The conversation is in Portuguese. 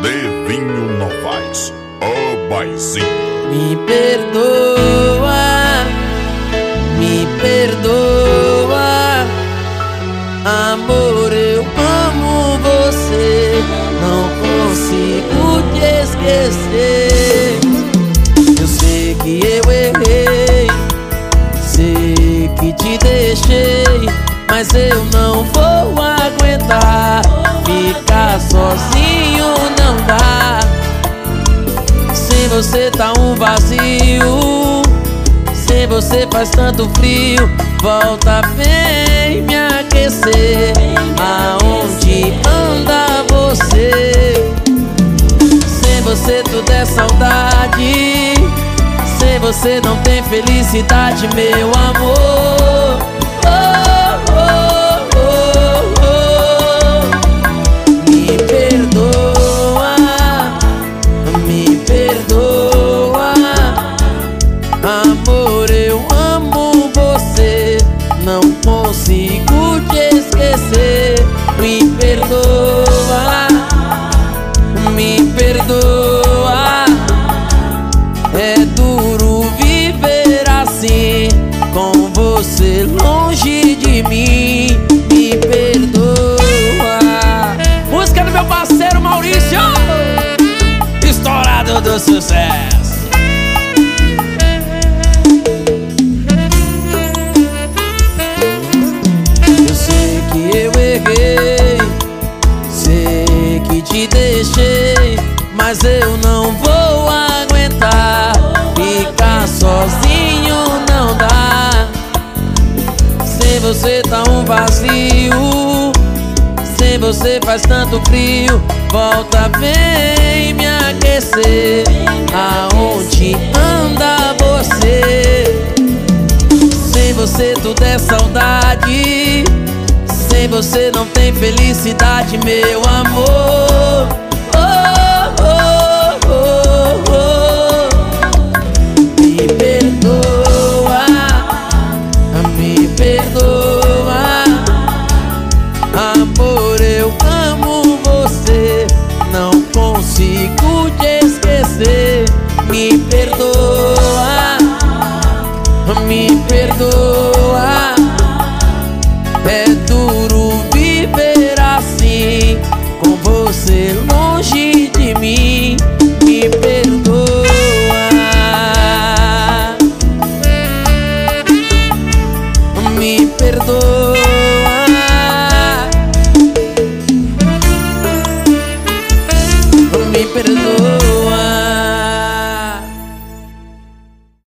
Levinho Novaes, o Baizinho. Me perdoa, me perdoa, amor, eu amo você, não consigo te esquecer. Eu sei que eu errei, sei que te deixei, mas eu não vou aguentar ficar sozinho, não dá. Sem você tá um vazio, sem você faz tanto frio. Volta, vem me aquecer, aonde anda você? Sem você tudo é saudade, sem você não tem felicidade, meu amor. Oh, oh, oh, oh. Me perdoa, me perdoa, amor, eu amo você, não consigo te esquecer. Me perdoa, me perdoa, é duro viver assim, com você longe de mim. Me perdoa. Música do meu parceiro Maurício, estourado do sucesso. Eu sei que eu errei, sei que te deixei, mas eu não vou aguentar ficar sozinho, não dá. Sem você tá um vazio, sem você faz tanto frio. Volta, vem me aquecer, aonde anda você? Sem você tudo é saudade, sem você não tem felicidade, meu amor. Oh, oh, oh, oh. Me perdoa, me perdoa, amor, eu amo você, não consigo te esquecer. Me perdoa, me perdoa, é duro viver assim, com você longe de mim. Me perdoa, me perdoa, me perdoa.